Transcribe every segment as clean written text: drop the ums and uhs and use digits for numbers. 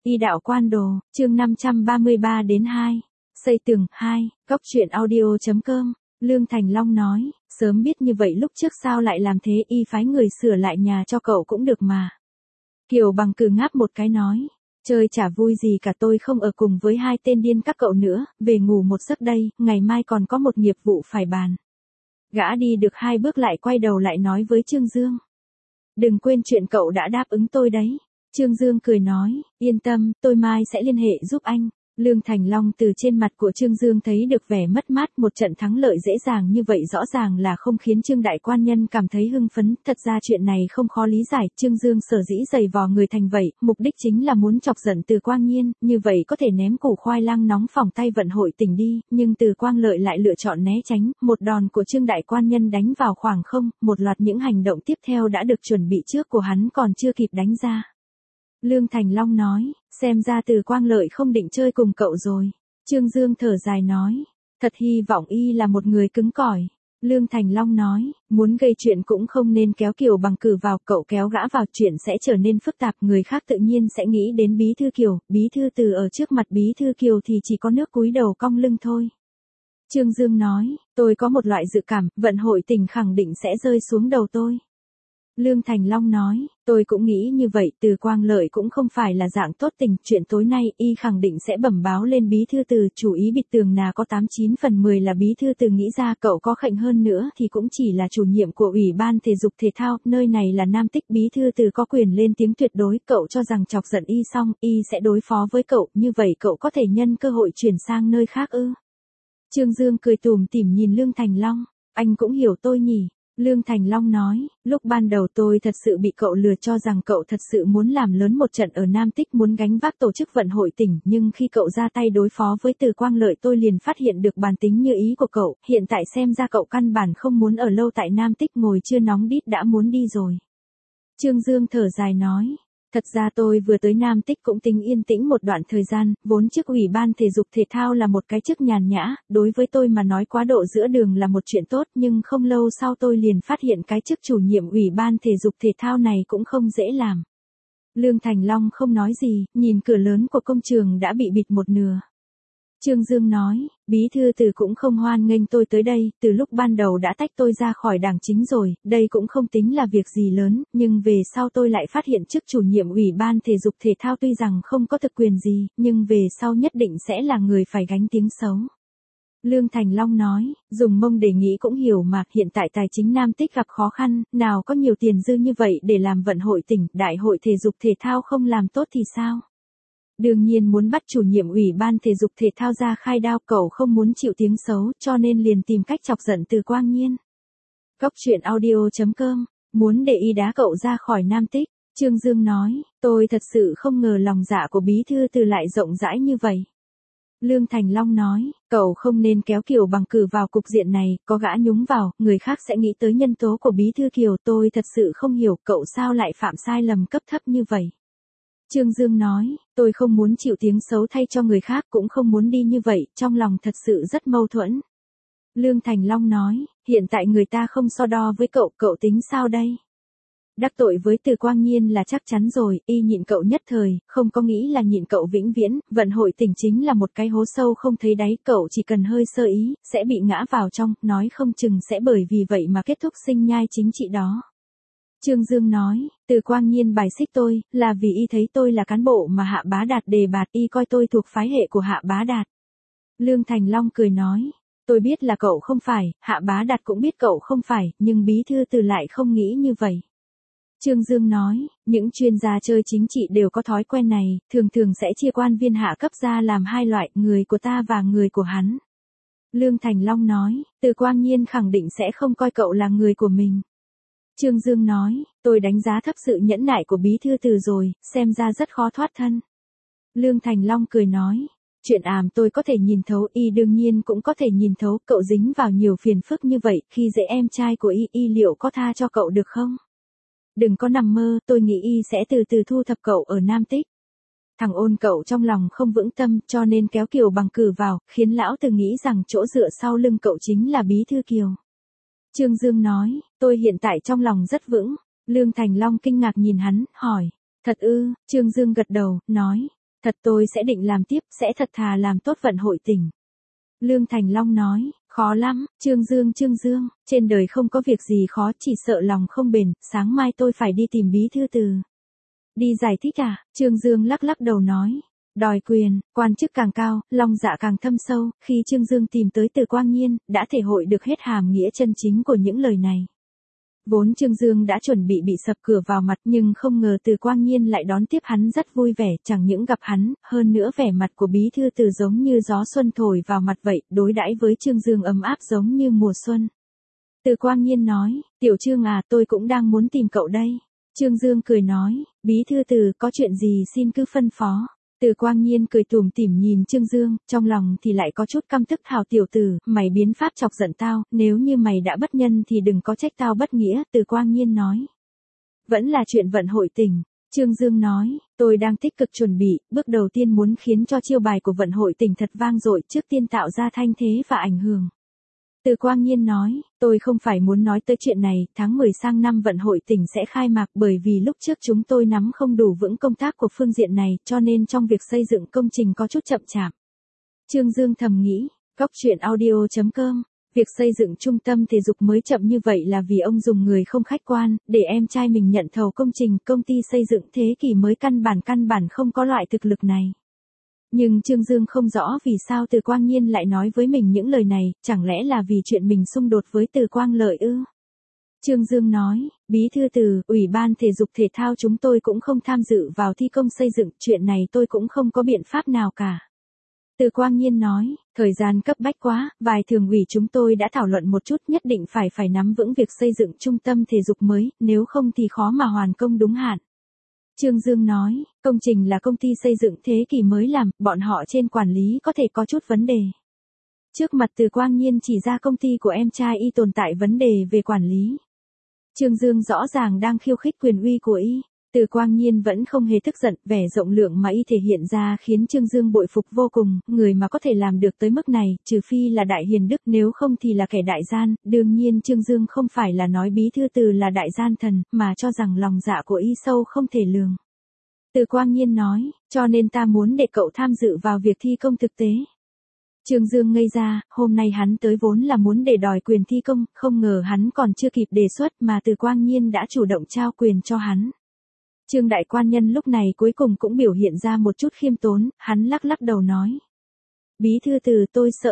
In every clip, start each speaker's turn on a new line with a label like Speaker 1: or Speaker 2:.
Speaker 1: Y đạo quan đồ, chương 533 đến 2. Xây tường 2, góc truyện audio.com. Lương Thành Long nói, sớm biết như vậy lúc trước sao lại làm thế, y phái người sửa lại nhà cho cậu cũng được mà. Kiều Bằng cừ ngáp một cái nói, chơi chả vui gì cả, tôi không ở cùng với hai tên điên các cậu nữa, về ngủ một giấc đây, ngày mai còn có một nghiệp vụ phải bàn. Gã đi được 2 bước lại quay đầu lại nói với Trương Dương. Đừng quên chuyện cậu đã đáp ứng tôi đấy. Trương Dương cười nói, yên tâm, tôi mai sẽ liên hệ giúp anh. Lương Thành Long từ trên mặt của Trương Dương thấy được vẻ mất mát, một trận thắng lợi dễ dàng như vậy rõ ràng là không khiến Trương Đại Quan Nhân cảm thấy hưng phấn. Thật ra chuyện này không khó lý giải, Trương Dương sở dĩ giày vò người thành vậy, mục đích chính là muốn chọc giận Từ Quang Nhiên, như vậy có thể ném củ khoai lang nóng phỏng tay vận hội tỉnh đi, nhưng Từ Quang Lợi lại lựa chọn né tránh, một đòn của Trương Đại Quan Nhân đánh vào khoảng không, một loạt những hành động tiếp theo đã được chuẩn bị trước của hắn còn chưa kịp đánh ra. Lương Thành Long nói, xem ra Từ Quang Lợi không định chơi cùng cậu rồi. Trương Dương thở dài nói, thật hy vọng y là một người cứng cỏi. Lương Thành Long nói, muốn gây chuyện cũng không nên kéo Kiều Bằng cừ vào, cậu kéo gã vào chuyện sẽ trở nên phức tạp, người khác tự nhiên sẽ nghĩ đến Bí thư Kiều, Bí thư Từ ở trước mặt Bí thư Kiều thì chỉ có nước cúi đầu cong lưng thôi. Trương Dương nói, tôi có một loại dự cảm, vận hội tỉnh khẳng định sẽ rơi xuống đầu tôi. Lương Thành Long nói, tôi cũng nghĩ như vậy, Từ Quang Lợi cũng không phải là dạng tốt tình, chuyện tối nay y khẳng định sẽ bẩm báo lên Bí thư Từ, chủ ý bịt tường nào có 89 phần 10 là Bí thư Từ nghĩ ra, cậu có khệnh hơn nữa thì cũng chỉ là chủ nhiệm của Ủy ban Thể dục Thể thao, nơi này là Nam Tích, Bí thư Từ có quyền lên tiếng tuyệt đối, cậu cho rằng chọc giận y xong, y sẽ đối phó với cậu, như vậy cậu có thể nhân cơ hội chuyển sang nơi khác ư? Trương Dương cười tủm tỉm nhìn Lương Thành Long, anh cũng hiểu tôi nhỉ? Lương Thành Long nói, lúc ban đầu tôi thật sự bị cậu lừa cho rằng cậu thật sự muốn làm lớn một trận ở Nam Tích, muốn gánh vác tổ chức vận hội tỉnh, nhưng khi cậu ra tay đối phó với Từ Quang Lợi tôi liền phát hiện được bản tính như ý của cậu, hiện tại xem ra cậu căn bản không muốn ở lâu tại Nam Tích, ngồi chưa nóng đít đã muốn đi rồi. Trương Dương thở dài nói, thật ra tôi vừa tới Nam Tích cũng tính yên tĩnh một đoạn thời gian, vốn chức Ủy ban Thể dục Thể thao là một cái chức nhàn nhã, đối với tôi mà nói quá độ giữa đường là một chuyện tốt, nhưng không lâu sau tôi liền phát hiện cái chức chủ nhiệm Ủy ban Thể dục Thể thao này cũng không dễ làm. Lương Thành Long không nói gì, nhìn cửa lớn của công trường đã bị bịt một nửa. Trương Dương nói, Bí thư Từ cũng không hoan nghênh tôi tới đây, từ lúc ban đầu đã tách tôi ra khỏi đảng chính rồi, đây cũng không tính là việc gì lớn, nhưng về sau tôi lại phát hiện chức chủ nhiệm Ủy ban Thể dục Thể thao tuy rằng không có thực quyền gì, nhưng về sau nhất định sẽ là người phải gánh tiếng xấu. Lương Thành Long nói, dùng mông để nghĩ cũng hiểu mà, hiện tại tài chính Nam Tích gặp khó khăn, nào có nhiều tiền dư như vậy để làm vận hội tỉnh, đại hội thể dục thể thao không làm tốt thì sao? Đương nhiên muốn bắt chủ nhiệm Ủy ban Thể dục Thể thao ra khai đao, cậu không muốn chịu tiếng xấu, cho nên liền tìm cách chọc giận Từ Quang Nhiên. Góc truyện audio.com, muốn để y đá cậu ra khỏi Nam Tích. Trương Dương nói, tôi thật sự không ngờ lòng dạ của Bí thư Từ lại rộng rãi như vậy. Lương Thành Long nói, cậu không nên kéo Kiều Bằng cừ vào cục diện này, có gã nhúng vào, người khác sẽ nghĩ tới nhân tố của Bí thư Kiều, tôi thật sự không hiểu cậu sao lại phạm sai lầm cấp thấp như vậy. Trương Dương nói, tôi không muốn chịu tiếng xấu thay cho người khác, cũng không muốn đi như vậy, trong lòng thật sự rất mâu thuẫn. Lương Thành Long nói, hiện tại người ta không so đo với cậu, cậu tính sao đây? Đắc tội với Từ Quang Nhiên là chắc chắn rồi, y nhịn cậu nhất thời, không có nghĩ là nhịn cậu vĩnh viễn, vận hội tỉnh chính là một cái hố sâu không thấy đáy, cậu chỉ cần hơi sơ ý, sẽ bị ngã vào trong, nói không chừng sẽ bởi vì vậy mà kết thúc sinh nhai chính trị đó. Trương Dương nói, Từ Quang Nhiên bài xích tôi, là vì y thấy tôi là cán bộ mà Hạ Bá Đạt đề bạt, y coi tôi thuộc phái hệ của Hạ Bá Đạt. Lương Thành Long cười nói, tôi biết là cậu không phải, Hạ Bá Đạt cũng biết cậu không phải, nhưng Bí thư Từ lại không nghĩ như vậy. Trương Dương nói, những chuyên gia chơi chính trị đều có thói quen này, thường thường sẽ chia quan viên hạ cấp ra làm hai loại, người của ta và người của hắn. Lương Thành Long nói, Từ Quang Nhiên khẳng định sẽ không coi cậu là người của mình. Trương Dương nói, tôi đánh giá thấp sự nhẫn nại của Bí thư Từ rồi, xem ra rất khó thoát thân. Lương Thành Long cười nói, chuyện tôi có thể nhìn thấu, y đương nhiên cũng có thể nhìn thấu, cậu dính vào nhiều phiền phức như vậy, khi dễ em trai của y liệu có tha cho cậu được không? Đừng có nằm mơ, tôi nghĩ y sẽ từ từ thu thập cậu ở Nam Tích. Thằng Ôn cậu trong lòng không vững tâm, cho nên kéo Kiều Bằng cừ vào, khiến lão Từ nghĩ rằng chỗ dựa sau lưng cậu chính là Bí thư Kiều. Trương Dương nói, tôi hiện tại trong lòng rất vững. Lương Thành Long kinh ngạc nhìn hắn, hỏi, thật ư? Trương Dương gật đầu, nói, Thật tôi sẽ định làm tiếp, sẽ thật thà làm tốt vận hội tỉnh. Lương Thành Long nói, khó lắm, Trương Dương, trên đời không có việc gì khó, chỉ sợ lòng không bền, sáng mai tôi phải đi tìm bí thư Từ. Đi giải thích à? Trương Dương lắc lắc đầu nói. Đòi quyền, quan chức càng cao, lòng dạ càng thâm sâu, khi Trương Dương tìm tới Từ Quang Nhiên, đã thể hội được hết hàm nghĩa chân chính của những lời này. Vốn Trương Dương đã chuẩn bị sập cửa vào mặt nhưng không ngờ Từ Quang Nhiên lại đón tiếp hắn rất vui vẻ, chẳng những gặp hắn, hơn nữa vẻ mặt của bí thư Từ giống như gió xuân thổi vào mặt vậy, đối đãi với Trương Dương ấm áp giống như mùa xuân. Từ Quang Nhiên nói, Tiểu Trương à, tôi cũng đang muốn tìm cậu đây. Trương Dương cười nói, bí thư Từ, có chuyện gì xin cứ phân phó. Từ Quang Nhiên cười tủm tỉm nhìn Trương Dương, trong lòng thì lại có chút căm tức. Hào tiểu tử, mày biến pháp chọc giận tao, nếu như mày đã bất nhân thì đừng có trách tao bất nghĩa. Từ Quang Nhiên nói, vẫn là chuyện vận hội tỉnh. Trương Dương nói, tôi đang tích cực chuẩn bị, bước đầu tiên muốn khiến cho chiêu bài của vận hội tỉnh thật vang dội, trước tiên tạo ra thanh thế và ảnh hưởng. Từ Quang Nhiên nói, tôi không phải muốn nói tới chuyện này, tháng 10 sang năm vận hội tỉnh sẽ khai mạc, bởi vì lúc trước chúng tôi nắm không đủ vững công tác của phương diện này, cho nên trong việc xây dựng công trình có chút chậm chạp. Trương Dương thầm nghĩ, góc truyện audio.com, việc xây dựng trung tâm thể dục mới chậm như vậy là vì ông dùng người không khách quan, để em trai mình nhận thầu công trình, công ty xây dựng thế kỷ mới căn bản không có loại thực lực này. Nhưng Trương Dương không rõ vì sao Từ Quang Nhiên lại nói với mình những lời này, chẳng lẽ là vì chuyện mình xung đột với Từ Quang Lợi ư? Trương Dương nói, bí thư Từ, Ủy ban Thể dục Thể thao chúng tôi cũng không tham dự vào thi công xây dựng, chuyện này tôi cũng không có biện pháp nào cả. Từ Quang Nhiên nói, thời gian cấp bách quá, vài thường ủy chúng tôi đã thảo luận một chút, nhất định phải nắm vững việc xây dựng trung tâm thể dục mới, nếu không thì khó mà hoàn công đúng hạn. Trương Dương nói, công trình là công ty xây dựng thế kỷ mới làm, bọn họ trên quản lý có thể có chút vấn đề. Trước mặt Từ Quang Nhiên chỉ ra công ty của em trai y tồn tại vấn đề về quản lý. Trương Dương rõ ràng đang khiêu khích quyền uy của y. Từ Quang Nhiên vẫn không hề tức giận, vẻ rộng lượng mà y thể hiện ra khiến Trương Dương bội phục vô cùng, người mà có thể làm được tới mức này, trừ phi là đại hiền đức, nếu không thì là kẻ đại gian. Đương nhiên Trương Dương không phải là nói bí thư Từ là đại gian thần, mà cho rằng lòng dạ của y sâu không thể lường. Từ Quang Nhiên nói, cho nên ta muốn để cậu tham dự vào việc thi công thực tế. Trương Dương ngây ra, hôm nay hắn tới vốn là muốn để đòi quyền thi công, không ngờ hắn còn chưa kịp đề xuất mà Từ Quang Nhiên đã chủ động trao quyền cho hắn. Trương đại quan nhân lúc này cuối cùng cũng biểu hiện ra một chút khiêm tốn, hắn lắc lắc đầu nói. Bí thư Từ, tôi sợ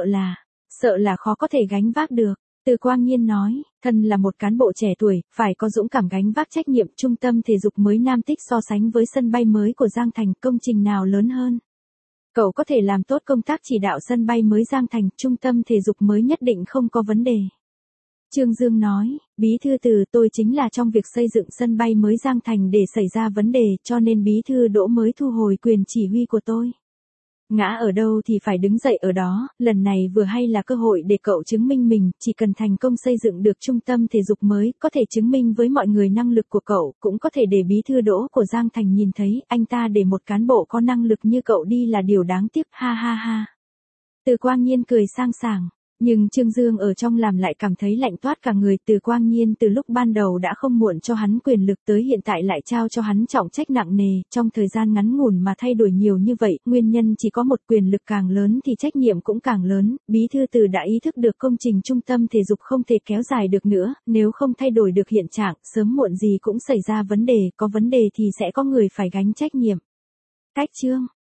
Speaker 1: là khó có thể gánh vác được. Từ Quang Nhiên nói, thân là một cán bộ trẻ tuổi, phải có dũng cảm gánh vác trách nhiệm. Trung tâm thể dục mới Nam Tích so sánh với sân bay mới của Giang Thành, công trình nào lớn hơn. Cậu có thể làm tốt công tác chỉ đạo sân bay mới Giang Thành, trung tâm thể dục mới nhất định không có vấn đề. Trương Dương nói, bí thư Từ, tôi chính là trong việc xây dựng sân bay mới Giang Thành để xảy ra vấn đề, cho nên bí thư Đỗ mới thu hồi quyền chỉ huy của tôi. Ngã ở đâu thì phải đứng dậy ở đó, lần này vừa hay là cơ hội để cậu chứng minh mình, chỉ cần thành công xây dựng được trung tâm thể dục mới, có thể chứng minh với mọi người năng lực của cậu, cũng có thể để bí thư Đỗ của Giang Thành nhìn thấy, anh ta để một cán bộ có năng lực như cậu đi là điều đáng tiếc, ha ha ha. Từ Quang Nhiên cười sang sảng. Nhưng Trương Dương ở trong làm lại cảm thấy lạnh toát cả người. Từ Quang Nhiên từ lúc ban đầu đã không muộn cho hắn quyền lực tới hiện tại lại trao cho hắn trọng trách nặng nề, trong thời gian ngắn ngủn mà thay đổi nhiều như vậy, nguyên nhân chỉ có một, quyền lực càng lớn thì trách nhiệm cũng càng lớn. Bí thư Từ đã ý thức được công trình trung tâm thể dục không thể kéo dài được nữa, nếu không thay đổi được hiện trạng, sớm muộn gì cũng xảy ra vấn đề, có vấn đề thì sẽ có người phải gánh trách nhiệm. Cách chương